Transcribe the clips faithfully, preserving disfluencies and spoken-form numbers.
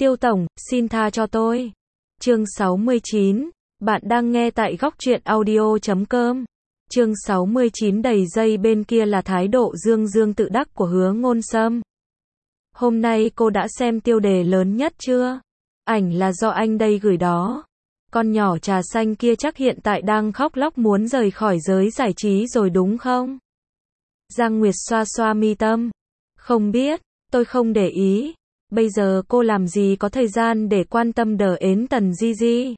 Tiêu tổng, xin tha cho tôi. Chương sáu mươi chín, bạn đang nghe tại góc truyện audio chấm com. Chương sáu mươi chín đầy dây bên kia là thái độ dương dương tự đắc của Hứa Ngôn Sâm. Hôm nay cô đã xem tiêu đề lớn nhất chưa? Ảnh là do anh đây gửi đó. Con nhỏ trà xanh kia chắc hiện tại đang khóc lóc muốn rời khỏi giới giải trí rồi đúng không? Giang Nguyệt xoa xoa mi tâm. Không biết, tôi không để ý. Bây giờ cô làm gì có thời gian để quan tâm đờ ến Tần Di Di.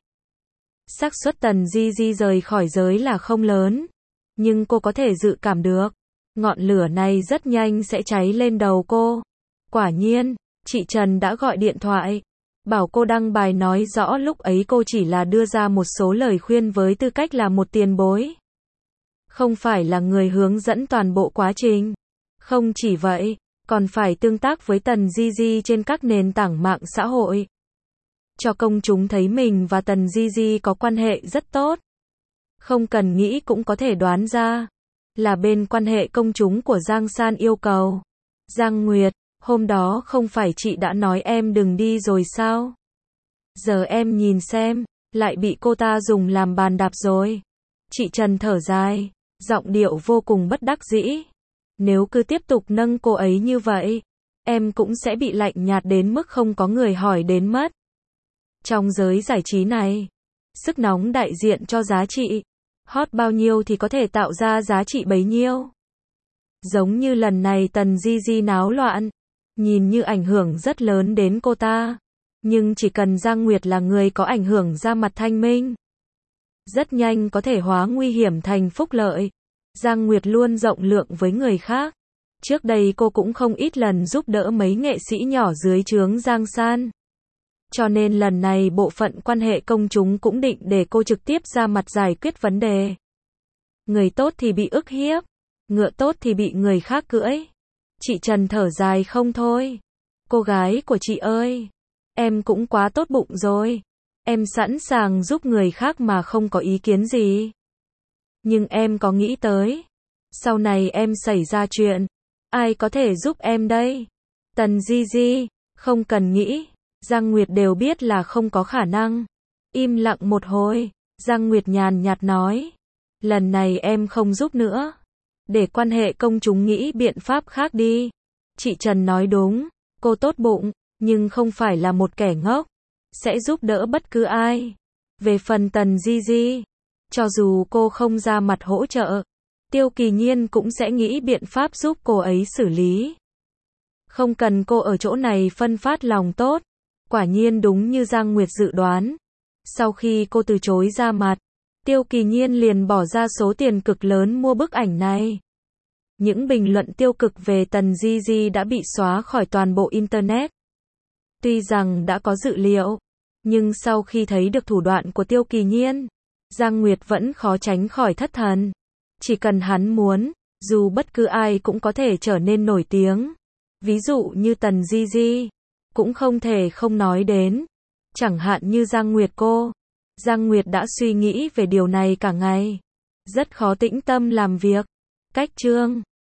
Xác suất Tần Di Di rời khỏi giới là không lớn. Nhưng cô có thể dự cảm được. Ngọn lửa này rất nhanh sẽ cháy lên đầu cô. Quả nhiên, chị Trần đã gọi điện thoại. Bảo cô đăng bài nói rõ lúc ấy cô chỉ là đưa ra một số lời khuyên với tư cách là một tiền bối. Không phải là người hướng dẫn toàn bộ quá trình. Không chỉ vậy, còn phải tương tác với Tần Di Di trên các nền tảng mạng xã hội. Cho công chúng thấy mình và Tần Di Di có quan hệ rất tốt. Không cần nghĩ cũng có thể đoán ra. Là bên quan hệ công chúng của Giang San yêu cầu. Giang Nguyệt, hôm đó không phải chị đã nói em đừng đi rồi sao? Giờ em nhìn xem, lại bị cô ta dùng làm bàn đạp rồi. Chị Trần thở dài, giọng điệu vô cùng bất đắc dĩ. Nếu cứ tiếp tục nâng cô ấy như vậy, em cũng sẽ bị lạnh nhạt đến mức không có người hỏi đến mất. Trong giới giải trí này, sức nóng đại diện cho giá trị. Hot bao nhiêu thì có thể tạo ra giá trị bấy nhiêu. Giống như lần này Tần Di Di náo loạn, nhìn như ảnh hưởng rất lớn đến cô ta. Nhưng chỉ cần Giang Nguyệt là người có ảnh hưởng ra mặt thanh minh, rất nhanh có thể hóa nguy hiểm thành phúc lợi. Giang Nguyệt luôn rộng lượng với người khác. Trước đây cô cũng không ít lần giúp đỡ mấy nghệ sĩ nhỏ dưới trướng Giang San. Cho nên lần này bộ phận quan hệ công chúng cũng định để cô trực tiếp ra mặt giải quyết vấn đề. Người tốt thì bị ức hiếp, ngựa tốt thì bị người khác cưỡi. Chị Trần thở dài không thôi. Cô gái của chị ơi, em cũng quá tốt bụng rồi. Em sẵn sàng giúp người khác mà không có ý kiến gì. Nhưng em có nghĩ tới, sau này em xảy ra chuyện, ai có thể giúp em đây? Tần Di Di, không cần nghĩ, Giang Nguyệt đều biết là không có khả năng. Im lặng một hồi, Giang Nguyệt nhàn nhạt nói, lần này em không giúp nữa. Để quan hệ công chúng nghĩ biện pháp khác đi. Chị Trần nói đúng, cô tốt bụng, nhưng không phải là một kẻ ngốc. Sẽ giúp đỡ bất cứ ai. Về phần Tần Di Di, cho dù cô không ra mặt hỗ trợ, Tiêu Kỳ Nhiên cũng sẽ nghĩ biện pháp giúp cô ấy xử lý. Không cần cô ở chỗ này phân phát lòng tốt. Quả nhiên đúng như Giang Nguyệt dự đoán. Sau khi cô từ chối ra mặt, Tiêu Kỳ Nhiên liền bỏ ra số tiền cực lớn mua bức ảnh này. Những bình luận tiêu cực về Tần Di Di đã bị xóa khỏi toàn bộ Internet. Tuy rằng đã có dự liệu, nhưng sau khi thấy được thủ đoạn của Tiêu Kỳ Nhiên, Giang Nguyệt vẫn khó tránh khỏi thất thần. Chỉ cần hắn muốn, dù bất cứ ai cũng có thể trở nên nổi tiếng. Ví dụ như Tần Di Di, cũng không thể không nói đến. Chẳng hạn như Giang Nguyệt cô. Giang Nguyệt đã suy nghĩ về điều này cả ngày. Rất khó tĩnh tâm làm việc. Cách chương